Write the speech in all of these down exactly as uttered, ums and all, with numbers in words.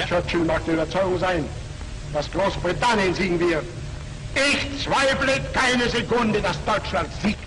Churchill mag der Überzeugung sein, dass Großbritannien siegen wird. Ich zweifle keine Sekunde, dass Deutschland siegt.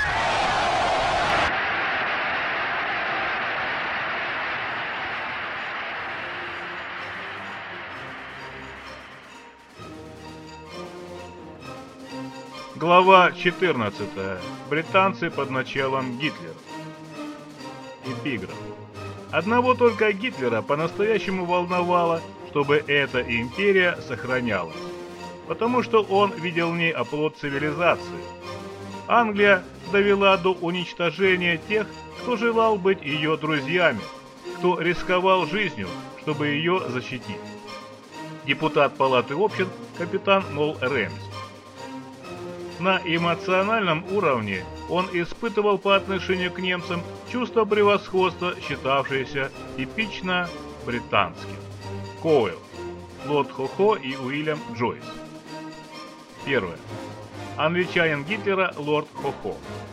Глава четырнадцатая. Британцы под началом Гитлера. Эпиграф. Одного только Гитлера по-настоящему волновало, чтобы эта империя сохранялась, потому что он видел в ней оплот цивилизации. Англия довела до уничтожения тех, кто желал быть ее друзьями, кто рисковал жизнью, чтобы ее защитить. Депутат Палаты общин капитан Нолл Рэмси. На эмоциональном уровне он испытывал по отношению к немцам чувство превосходства, считавшееся типично британским. Коуэлл, Лорд Хо-Хо и Уильям Джойс. Первое. Англичанин Гитлера Лорд Хо-Хо.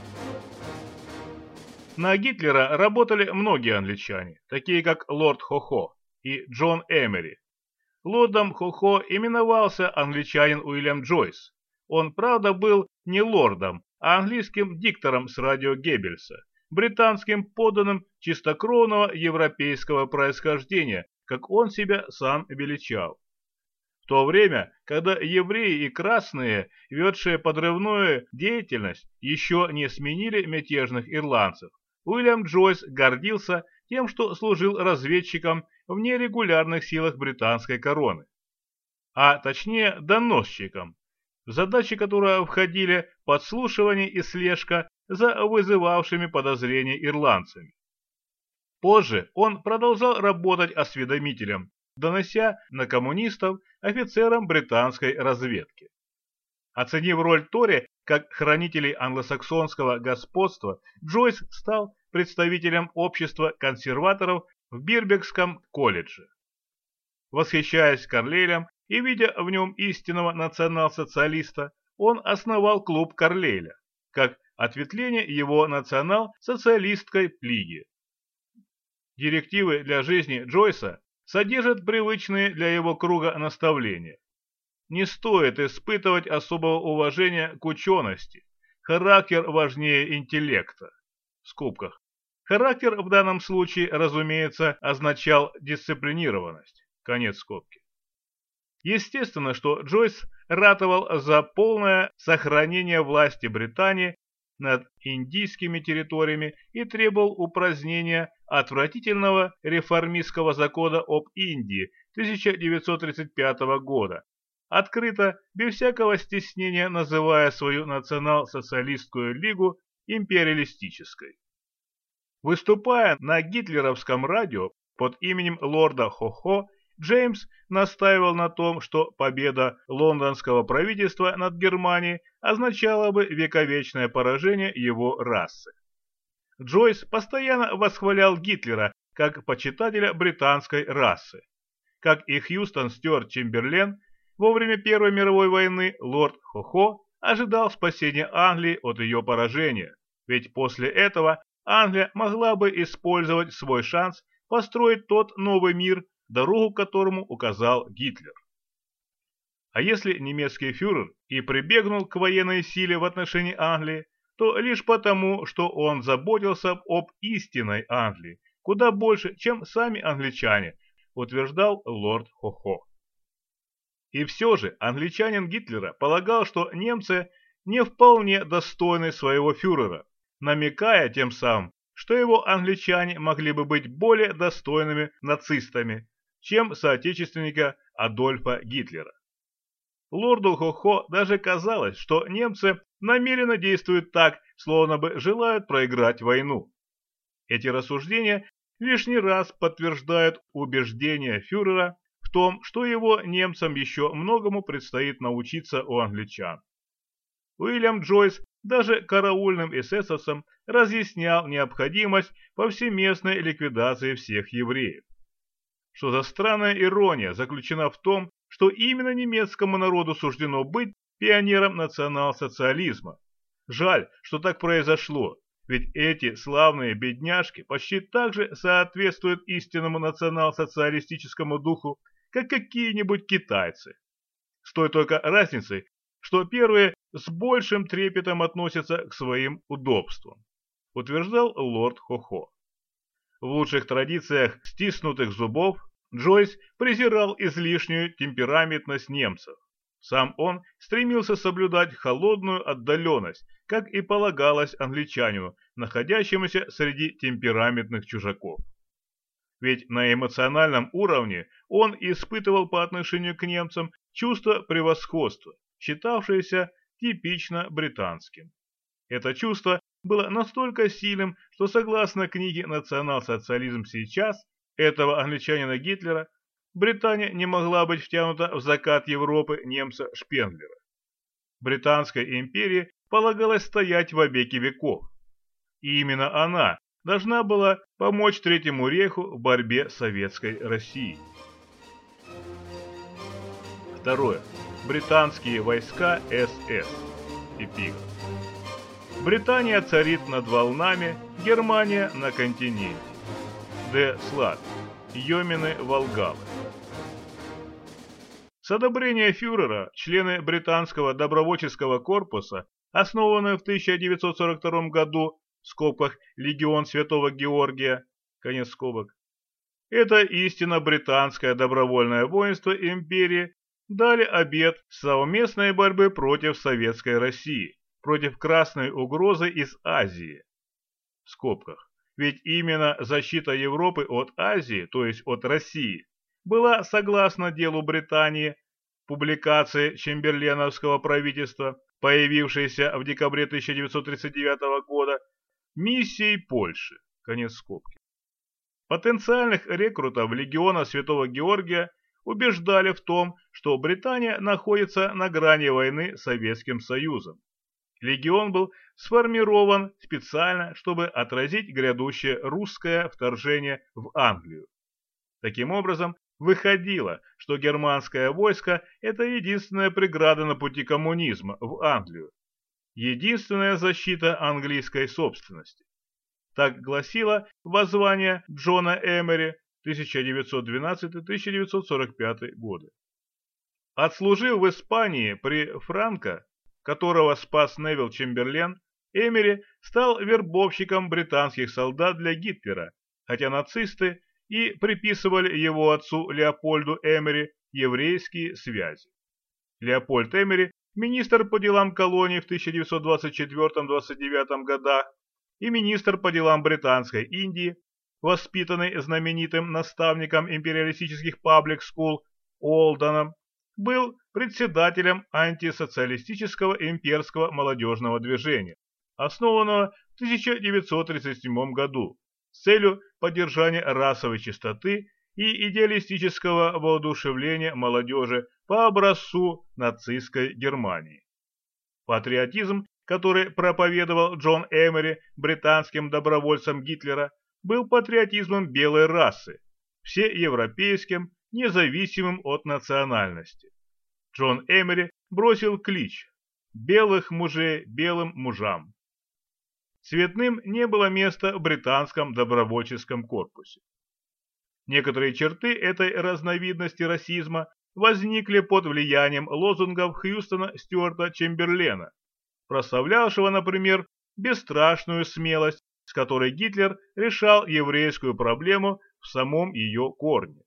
На Гитлера работали многие англичане, такие как Лорд Хо-Хо и Джон Эмери. Лордом Хо-Хо именовался англичанин Уильям Джойс. Он, правда, был не лордом, а английским диктором с радио Геббельса, британским подданным чистокровного европейского происхождения, как он себя сам величал. В то время, когда евреи и красные, ведшие подрывную деятельность, еще не сменили мятежных ирландцев, Уильям Джойс гордился тем, что служил разведчиком в нерегулярных силах британской короны, а точнее доносчиком, в задачи которой входили подслушивание и слежка за вызывавшими подозрения ирландцами. Позже он продолжал работать осведомителем, донося на коммунистов офицерам британской разведки. Оценив роль Тори как хранителей англосаксонского господства, Джойс стал представителем общества консерваторов в Бирбингском колледже. Восхищаясь Карлейлем и видя в нем истинного национал-социалиста, он основал клуб Карлейля, как ответвление его национал-социалистской лиги. Директивы для жизни Джойса содержат привычные для его круга наставления. Не стоит испытывать особого уважения к учености. Характер важнее интеллекта. В скобках. Характер в данном случае, разумеется, означал дисциплинированность. Конец скобки. Естественно, что Джойс ратовал за полное сохранение власти Британии над индийскими территориями и требовал упразднения отвратительного реформистского закона об Индии тысяча девятьсот тридцать пятого года, открыто, без всякого стеснения называя свою национал-социалистскую лигу империалистической. Выступая на гитлеровском радио под именем лорда Хо-Хо, Джеймс настаивал на том, что победа лондонского правительства над Германией означала бы вековечное поражение его расы. Джойс постоянно восхвалял Гитлера как почитателя британской расы. Как и Хьюстон Стюарт Чемберлен, во время Первой мировой войны лорд Хо-Хо ожидал спасения Англии от ее поражения, ведь после этого Англия могла бы использовать свой шанс построить тот новый мир, дорогу к которому указал Гитлер. А если немецкий фюрер и прибегнул к военной силе в отношении Англии, то лишь потому, что он заботился об истинной Англии, куда больше, чем сами англичане, утверждал лорд Хо-Хо. И все же англичанин Гитлера полагал, что немцы не вполне достойны своего фюрера, намекая тем самым, что его англичане могли бы быть более достойными нацистами, чем соотечественника Адольфа Гитлера. Лорду Хо-Хо даже казалось, что немцы намеренно действуют так, словно бы желают проиграть войну. Эти рассуждения лишний раз подтверждают убеждение фюрера в том, что его немцам еще многому предстоит научиться у англичан. Уильям Джойс даже караульным эсэсовцам разъяснял необходимость повсеместной ликвидации всех евреев. Что за странная ирония заключена в том, что именно немецкому народу суждено быть пионером национал-социализма. Жаль, что так произошло, ведь эти славные бедняжки почти так же соответствуют истинному национал-социалистическому духу, как какие-нибудь китайцы. С той только разницей, что первые с большим трепетом относятся к своим удобствам, утверждал лорд Хохо. В лучших традициях стиснутых зубов Джойс презирал излишнюю темпераментность немцев. Сам он стремился соблюдать холодную отдаленность, как и полагалось англичанину, находящемуся среди темпераментных чужаков. Ведь на эмоциональном уровне он испытывал по отношению к немцам чувство превосходства, считавшееся типично британским. Это чувство было настолько сильным, что согласно книге «Национал-социализм сейчас» этого англичанина Гитлера, Британия не могла быть втянута в закат Европы немца Шпенглера. Британской империи полагалось стоять во веки веков. И именно она должна была помочь Третьему рейху в борьбе с Советской Россией. Второе. Британские войска эс эс. Эпиграф. Британия царит над волнами, Германия на континенте. Д. Слат. Йомины Волгалы. С одобрения фюрера члены британского добровольческого корпуса, основанного в тысяча девятьсот сорок втором году, в скобках «Легион Святого Георгия», конец скобок, это истинно британское добровольное воинство империи, дали обет совместной борьбы против Советской России, против красной угрозы из Азии. В скобках. Ведь именно защита Европы от Азии, то есть от России, была, согласно делу Британии, публикации Чемберленовского правительства, появившейся в декабре тысяча девятьсот тридцать девятого года, миссией Польши. Конец скобки. Потенциальных рекрутов легиона Святого Георгия убеждали в том, что Британия находится на грани войны с Советским Союзом. Легион был сформирован специально, чтобы отразить грядущее русское вторжение в Англию. Таким образом, выходило, что германское войско – это единственная преграда на пути коммунизма в Англию, единственная защита английской собственности. Так гласило воззвание Джона Эмери тысяча девятьсот двенадцатый — тысяча девятьсот сорок пятый годы. Отслужив в Испании при Франко, которого спас Невилл Чемберлен, Эмери стал вербовщиком британских солдат для Гитлера, хотя нацисты и приписывали его отцу Леопольду Эмери еврейские связи. Леопольд Эмери, министр по делам колоний в тысяча девятьсот двадцать четвёртом — двадцать девятом годах и министр по делам Британской Индии, воспитанный знаменитым наставником империалистических паблик-скул Уолдоном, был председателем антисоциалистического имперского молодежного движения, основанного в тысяча девятьсот тридцать седьмом году с целью поддержания расовой чистоты и идеалистического воодушевления молодежи по образцу нацистской Германии. Патриотизм, который проповедовал Джон Эмери британским добровольцам Гитлера, был патриотизмом белой расы, всеевропейским, независимым от национальности. Джон Эмери бросил клич «Белых мужей белым мужам». Цветным не было места в британском добровольческом корпусе. Некоторые черты этой разновидности расизма возникли под влиянием лозунгов Хьюстона Стюарта Чемберлена, прославлявшего, например, бесстрашную смелость, с которой Гитлер решал еврейскую проблему в самом ее корне.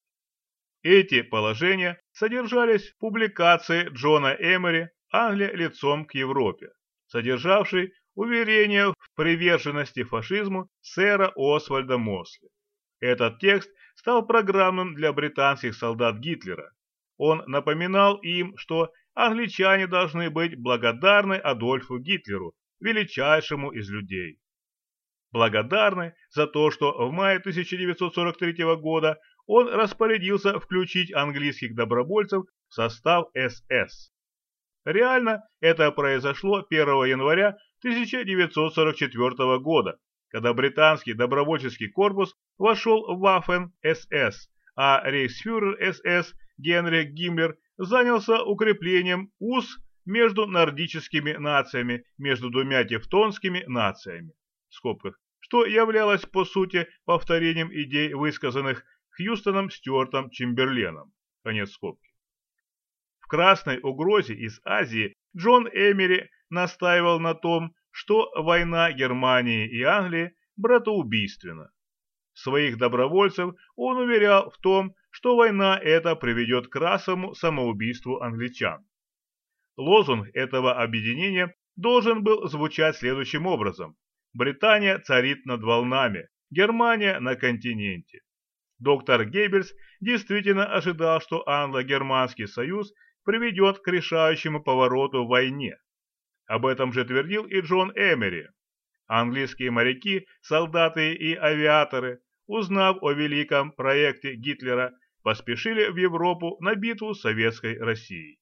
Эти положения содержались в публикации Джона Эмери «Англия лицом к Европе», содержавшей уверение в приверженности фашизму сэра Освальда Мосли. Этот текст стал программным для британских солдат Гитлера. Он напоминал им, что англичане должны быть благодарны Адольфу Гитлеру, величайшему из людей. Благодарны за то, что в мае тысяча девятьсот сорок третьего года он распорядился включить английских добровольцев в состав эс эс. Реально это произошло первого января тысяча девятьсот сорок четвёртого года, когда британский добровольческий корпус вошел в Waffen-эс эс, а рейхсфюрер эс эс Генрих Гиммлер занялся укреплением уз между нордическими нациями, между двумя тевтонскими нациями, в скобках, что являлось по сути повторением идей, высказанных Хьюстоном Стюартом Чемберленом. Конец скобки. В красной угрозе из Азии Джон Эмери настаивал на том, что война Германии и Англии братоубийственна. Своих добровольцев он уверял в том, что война эта приведет к расовому самоубийству англичан. Лозунг этого объединения должен был звучать следующим образом: «Британия царит над волнами, Германия на континенте». Доктор Геббельс действительно ожидал, что англо-германский союз приведет к решающему повороту в войне. Об этом же твердил и Джон Эмери. Английские моряки, солдаты и авиаторы, узнав о великом проекте Гитлера, поспешили в Европу на битву с Советской Россией.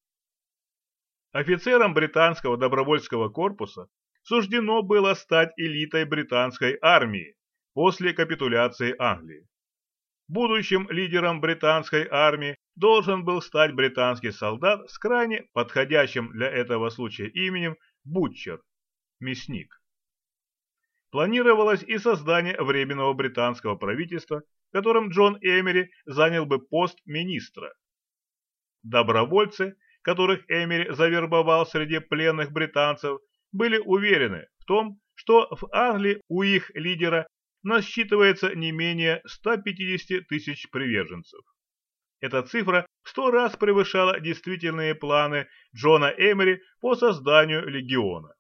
Офицерам британского добровольческого корпуса суждено было стать элитой британской армии после капитуляции Англии. Будущим лидером британской армии должен был стать британский солдат с крайне подходящим для этого случая именем Бутчер – мясник. Планировалось и создание временного британского правительства, в котором Джон Эмери занял бы пост министра. Добровольцы, которых Эмери завербовал среди пленных британцев, были уверены в том, что в Англии у их лидера насчитывается не менее ста пятидесяти тысяч приверженцев. Эта цифра в сто раз превышала действительные планы Джона Эмери по созданию легиона.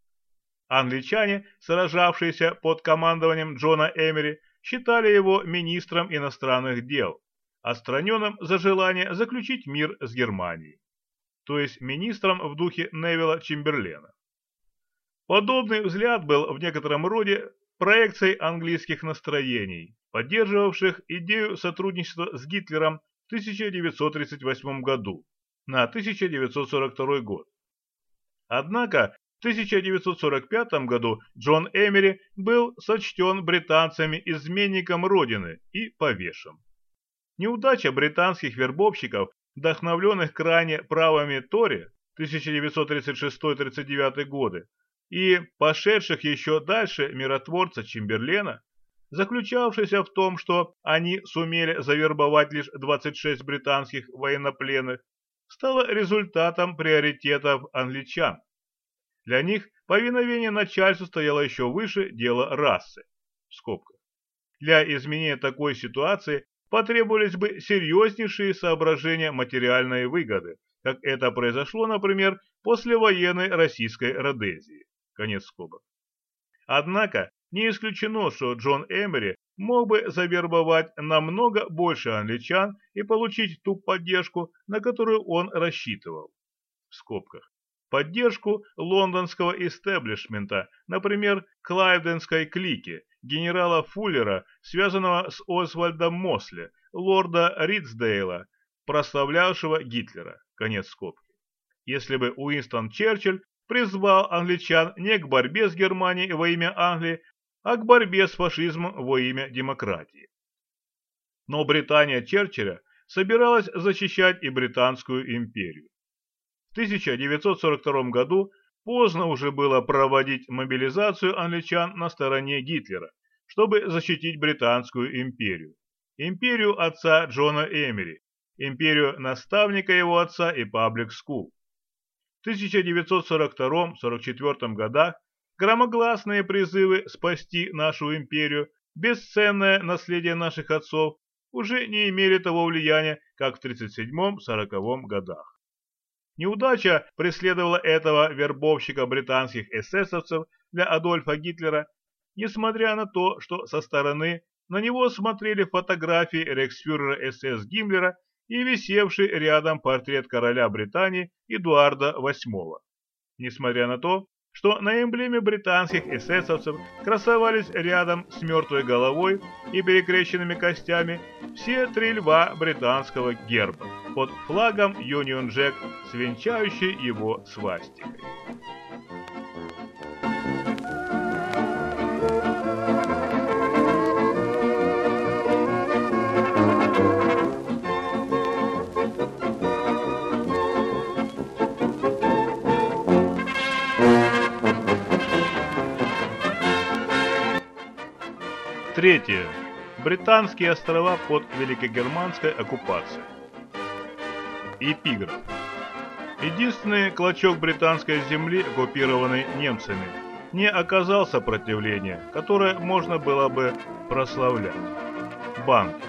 Англичане, сражавшиеся под командованием Джона Эмери, считали его министром иностранных дел, отстраненным за желание заключить мир с Германией, то есть министром в духе Невилла Чемберлена. Подобный взгляд был в некотором роде проекцией английских настроений, поддерживавших идею сотрудничества с Гитлером в тысяча девятьсот тридцать восьмом году на тысяча девятьсот сорок второй год. Однако в тысяча девятьсот сорок пятом году Джон Эмери был сочтен британцами изменником Родины и повешен. Неудача британских вербовщиков, вдохновленных крайне правыми Тори тысяча девятьсот тридцать шестой — тридцать девятый годы, и пошедших еще дальше миротворца Чемберлена, заключавшийся в том, что они сумели завербовать лишь двадцать шесть британских военнопленных, стало результатом приоритетов англичан. Для них повиновение начальству стояло еще выше дела расы. В скобках. Для изменения такой ситуации потребовались бы серьезнейшие соображения материальной выгоды, как это произошло, например, после военной российской Родезии. Конец скобок. Однако не исключено, что Джон Эмери мог бы завербовать намного больше англичан и получить ту поддержку, на которую он рассчитывал. В скобках. Поддержку лондонского истеблишмента, например, клайвденской клики, генерала Фуллера, связанного с Освальдом Мосли, лорда Ридсдейла, прославлявшего Гитлера. Конец скобки. Если бы Уинстон Черчилль призвал англичан не к борьбе с Германией во имя Англии, а к борьбе с фашизмом во имя демократии. Но Британия Черчилля собиралась защищать и Британскую империю. В тысяча девятьсот сорок втором году поздно уже было проводить мобилизацию англичан на стороне Гитлера, чтобы защитить Британскую империю, империю отца Джона Эмери, империю наставника его отца и Паблик Скул. В тысяча девятьсот сорок втором — сорок четвёртом годах громогласные призывы спасти нашу империю, бесценное наследие наших отцов, уже не имели того влияния, как в тридцать седьмом — сороковом годах. Неудача преследовала этого вербовщика британских эсэсовцев для Адольфа Гитлера, несмотря на то, что со стороны на него смотрели фотографии рейхсфюрера СС Гиммлера и висевший рядом портрет короля Британии Эдуарда восьмого. Несмотря на то, что на эмблеме британских эсэсовцев красовались рядом с мертвой головой и перекрещенными костями все три льва британского герба под флагом Union Jack с венчающей его свастикой. Третье. Британские острова под великогерманской оккупацией. Эпиграф. Единственный клочок британской земли, оккупированный немцами, не оказал сопротивления, которое можно было бы прославлять. Банки.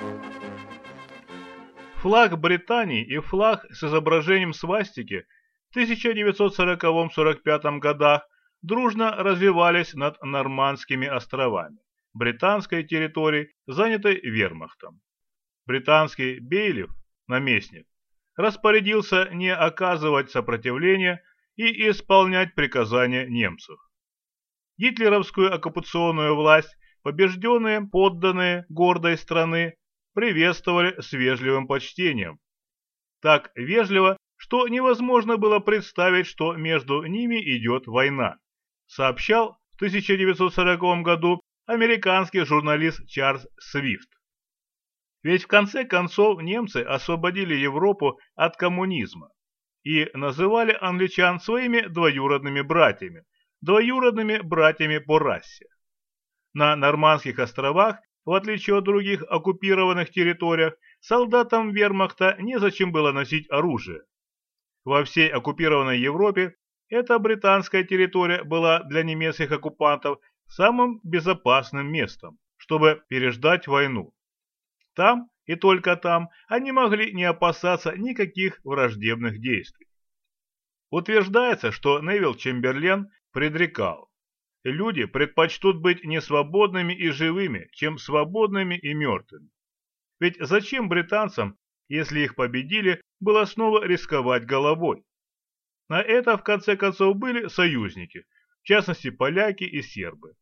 Флаг Британии и флаг с изображением свастики в тысяча девятьсот сороковом — сорок пятом годах дружно развивались над Нормандскими островами, британской территории, занятой вермахтом. Британский бейлиф, наместник, распорядился не оказывать сопротивления и исполнять приказания немцев. Гитлеровскую оккупационную власть побежденные подданные гордой страны приветствовали с вежливым почтением. Так вежливо, что невозможно было представить, что между ними идет война, сообщал в тысяча девятьсот сороковом году американский журналист Чарльз Свифт. Ведь в конце концов немцы освободили Европу от коммунизма и называли англичан своими двоюродными братьями, двоюродными братьями по расе. На Нормандских островах, в отличие от других оккупированных территориях, солдатам вермахта незачем было носить оружие. Во всей оккупированной Европе эта британская территория была для немецких оккупантов самым безопасным местом, чтобы переждать войну. Там и только там они могли не опасаться никаких враждебных действий. Утверждается, что Невилл Чемберлен предрекал: люди предпочтут быть несвободными и живыми, чем свободными и мертвыми. Ведь зачем британцам, если их победили, было снова рисковать головой? На это, в конце концов, были союзники, в частности поляки и сербы.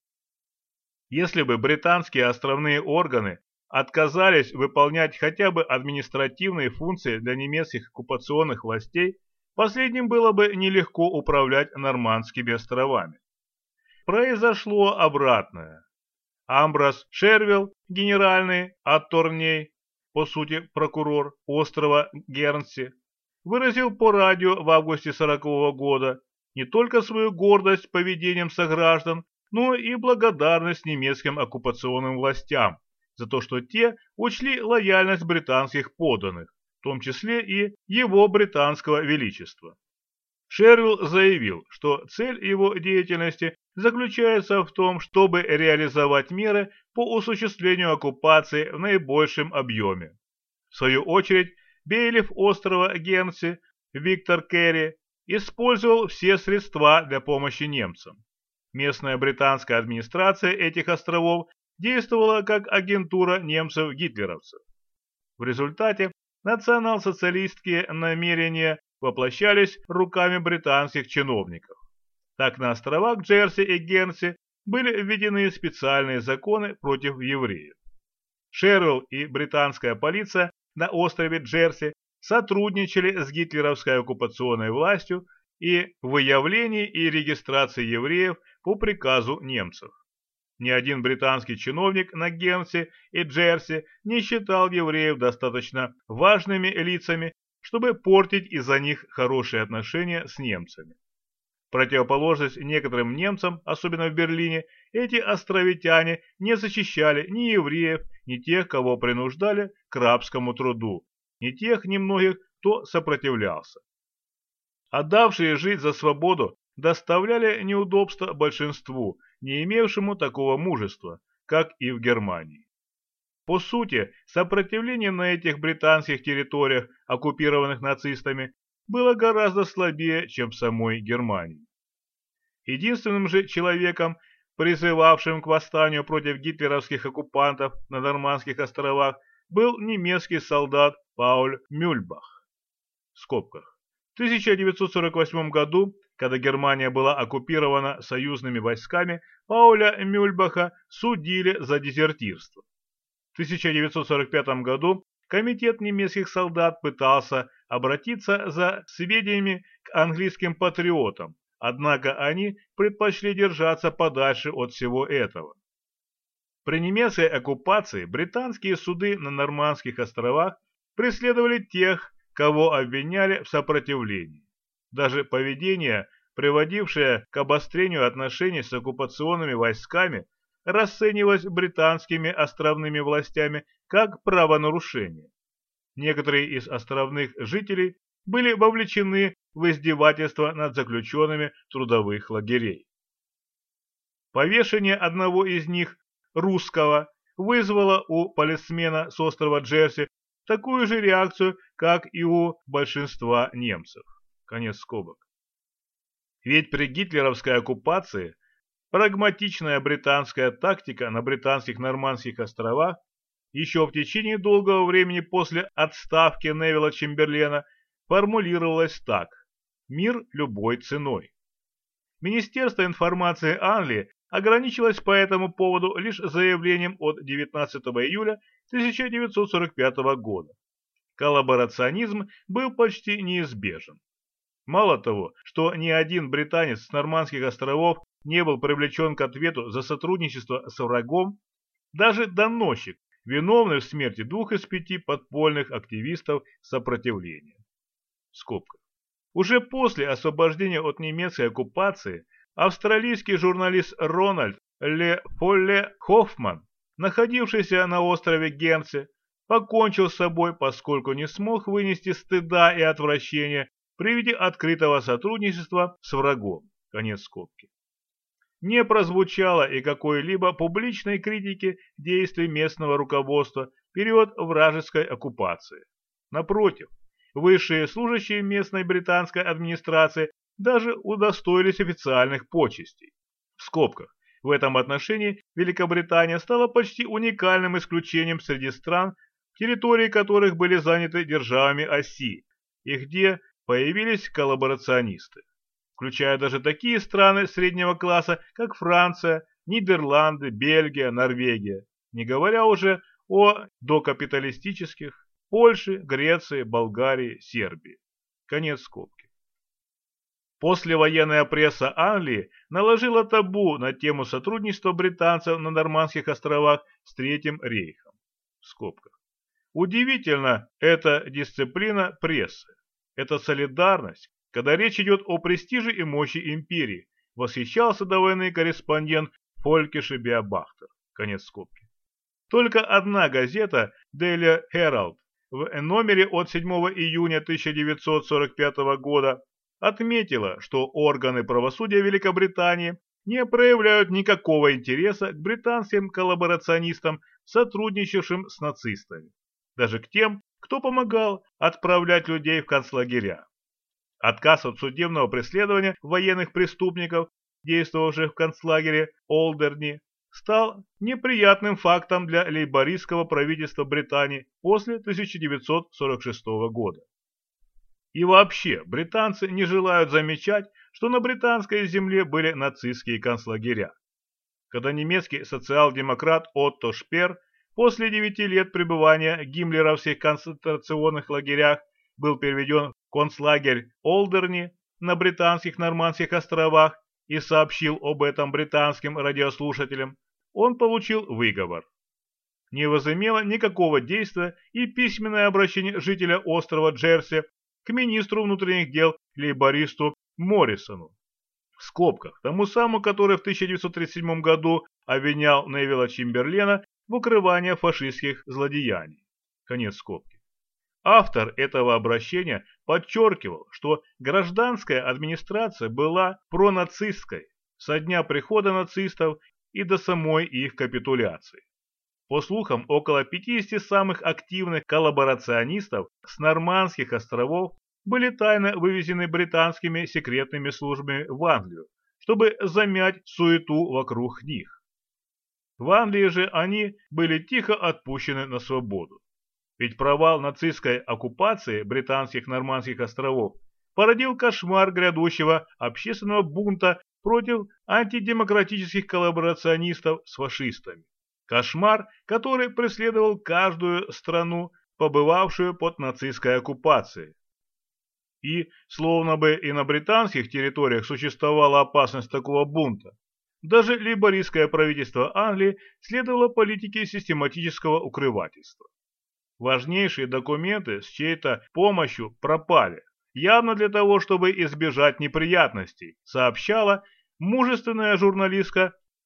Если бы британские островные органы отказались выполнять хотя бы административные функции для немецких оккупационных властей, последним было бы нелегко управлять Нормандскими островами. Произошло обратное. Амброс Шервилл, генеральный атторней, по сути прокурор острова Гернси, выразил по радио в августе сорокового года не только свою гордость поведением сограждан, но и благодарность немецким оккупационным властям за то, что те учли лояльность британских подданных, в том числе и его британского величества. Шервилл заявил, что цель его деятельности заключается в том, чтобы реализовать меры по осуществлению оккупации в наибольшем объеме. В свою очередь, бейлиф острова Гернси Виктор Керри использовал все средства для помощи немцам. Местная британская администрация этих островов действовала как агентура немцев-гитлеровцев. В результате национал-социалистские намерения воплощались руками британских чиновников. Так на островах Джерси и Гернси были введены специальные законы против евреев. Шервилл и британская полиция на острове Джерси сотрудничали с гитлеровской оккупационной властью и в выявлении и регистрации евреев по приказу немцев. Ни один британский чиновник на Гернси и Джерси не считал евреев достаточно важными лицами, чтобы портить из-за них хорошие отношения с немцами. В противоположность некоторым немцам, особенно в Берлине, эти островитяне не защищали ни евреев, ни тех, кого принуждали к рабскому труду, ни тех немногих, кто сопротивлялся. Отдавшие жить за свободу доставляли неудобства большинству, не имевшему такого мужества, как и в Германии. По сути, сопротивление на этих британских территориях, оккупированных нацистами, было гораздо слабее, чем в самой Германии. Единственным же человеком, призывавшим к восстанию против гитлеровских оккупантов на Нормандских островах, был немецкий солдат Пауль Мюльбах. В скобках. В тысяча девятьсот сорок восьмом году, когда Германия была оккупирована союзными войсками, Пауля Мюльбаха судили за дезертирство. В тысяча девятьсот сорок пятом году комитет немецких солдат пытался обратиться за сведениями к английским патриотам, однако они предпочли держаться подальше от всего этого. При немецкой оккупации британские суды на Нормандских островах преследовали тех, кого обвиняли в сопротивлении. Даже поведение, приводившее к обострению отношений с оккупационными войсками, расценивалось британскими островными властями как правонарушение. Некоторые из островных жителей были вовлечены в издевательства над заключенными трудовых лагерей. Повешение одного из них, русского, вызвало у полисмена с острова Джерси такую же реакцию, как и у большинства немцев. Конец скобок. Ведь при гитлеровской оккупации прагматичная британская тактика на британских Нормандских островах еще в течение долгого времени после отставки Невилла Чемберлена формулировалась так: «Мир любой ценой». Министерство информации Англии ограничилось по этому поводу лишь заявлением от девятнадцатого июля тысяча девятьсот сорок пятого года. Коллаборационизм был почти неизбежен. Мало того, что ни один британец с Нормандских островов не был привлечен к ответу за сотрудничество с врагом, даже доносчик, виновный в смерти двух из пяти подпольных активистов сопротивления. Скобка. Уже после освобождения от немецкой оккупации австралийский журналист Рональд Ле Фолле Хоффман, находившийся на острове Гернси, покончил с собой, поскольку не смог вынести стыда и отвращения при виде открытого сотрудничества с врагом. Конец скобки. Не прозвучало и какой-либо публичной критики действий местного руководства в период вражеской оккупации. Напротив, высшие служащие местной британской администрации даже удостоились официальных почестей. В скобках. В этом отношении Великобритания стала почти уникальным исключением среди стран, территории которых были заняты державами оси, и где появились коллаборационисты, включая даже такие страны среднего класса, как Франция, Нидерланды, Бельгия, Норвегия, не говоря уже о докапиталистических Польше, Греции, Болгарии, Сербии. Конец скобки. Послевоенная пресса Англии наложила табу на тему сотрудничества британцев на Нормандских островах с Третьим рейхом. В скобках. Удивительно, эта дисциплина прессы, эта солидарность, когда речь идет о престиже и мощи империи, восхищался до войны корреспондент Фолькеше Биобахтер. Конец скобки. Только одна газета Daily Herald в номере от седьмого июня тысяча девятьсот сорок пятого года отметила, что органы правосудия Великобритании не проявляют никакого интереса к британским коллаборационистам, сотрудничавшим с нацистами, даже к тем, кто помогал отправлять людей в концлагеря. Отказ от судебного преследования военных преступников, действовавших в концлагере Олдерни, стал неприятным фактом для лейбористского правительства Британии после тысяча девятьсот сорок шестого года. И вообще, британцы не желают замечать, что на британской земле были нацистские концлагеря. Когда немецкий социал-демократ Отто Шпер после девяти лет пребывания Гиммлера в всех концентрационных лагерях был переведен в концлагерь Олдерни на британских Нормандских островах и сообщил об этом британским радиослушателям, он получил выговор. Не возымело никакого действия и письменное обращение жителя острова Джерси к министру внутренних дел лейбористу Моррисону, в скобках, тому самому, который в тысяча девятьсот тридцать седьмом году обвинял Невилла Чемберлена в укрывании фашистских злодеяний. Конец скобки. Автор этого обращения подчеркивал, что гражданская администрация была пронацистской со дня прихода нацистов и до самой их капитуляции. По слухам, около пятидесяти самых активных коллаборационистов с Нормандских островов были тайно вывезены британскими секретными службами в Англию, чтобы замять суету вокруг них. В Англии же они были тихо отпущены на свободу. Ведь провал нацистской оккупации британских Нормандских островов породил кошмар грядущего общественного бунта против антидемократических коллаборационистов с фашистами. Кошмар, который преследовал каждую страну, побывавшую под нацистской оккупацией. И, словно бы и на британских территориях существовала опасность такого бунта, даже лейбористское правительство Англии следовало политике систематического укрывательства. Важнейшие документы с чьей-то помощью пропали, явно для того, чтобы избежать неприятностей, сообщала мужественная журналистка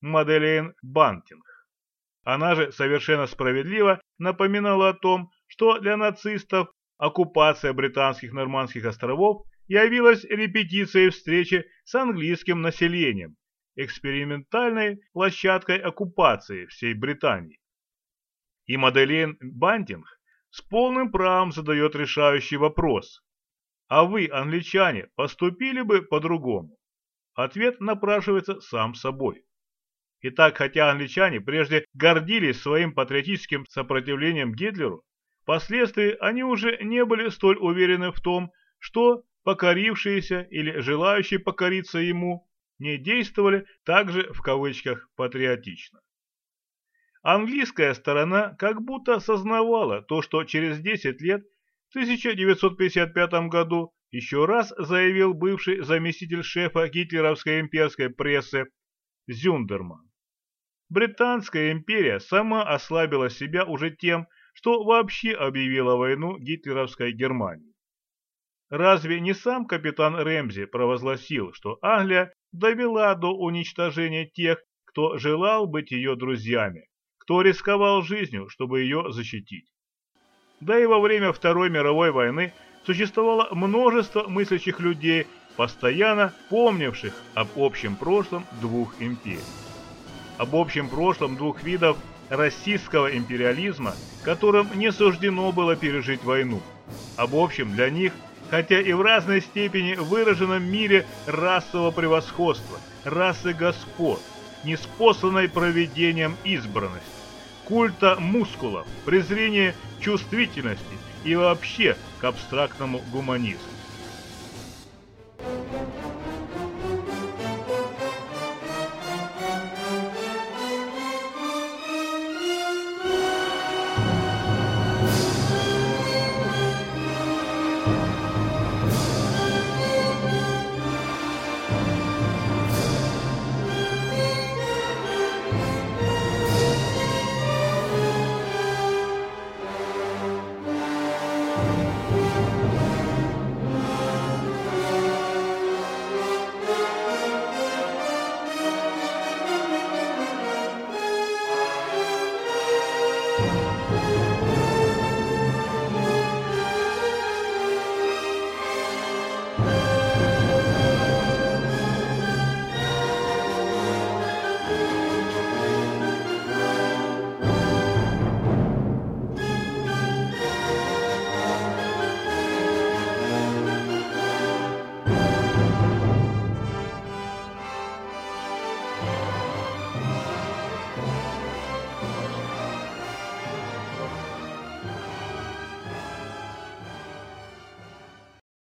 Маделейн Бантинг. Она же совершенно справедливо напоминала о том, что для нацистов оккупация британских Нормандских островов явилась репетицией встречи с английским населением, экспериментальной площадкой оккупации всей Британии. И Маделейн Бантинг с полным правом задает решающий вопрос: а вы, англичане, поступили бы по-другому? Ответ напрашивается сам собой. Итак, хотя англичане прежде гордились своим патриотическим сопротивлением Гитлеру, впоследствии они уже не были столь уверены в том, что покорившиеся или желающие покориться ему не действовали также в кавычках патриотично. Английская сторона как будто сознавала то, что через десять лет, в тысяча девятьсот пятьдесят пятом году, еще раз заявил бывший заместитель шефа гитлеровской имперской прессы Зюндерман. Британская империя сама ослабила себя уже тем, что вообще объявила войну гитлеровской Германии. Разве не сам капитан Рэмзи провозгласил, что Англия довела до уничтожения тех, кто желал быть ее друзьями, кто рисковал жизнью, чтобы ее защитить? Да и во время Второй мировой войны существовало множество мыслящих людей, постоянно помнивших об общем прошлом двух империй. Об общем прошлом двух видов российского империализма, которым не суждено было пережить войну. Об общем для них, хотя и в разной степени выраженном мире расового превосходства, расы господ, неспосланной провидением избранности, культа мускулов, презрения чувствительности и вообще к абстрактному гуманизму.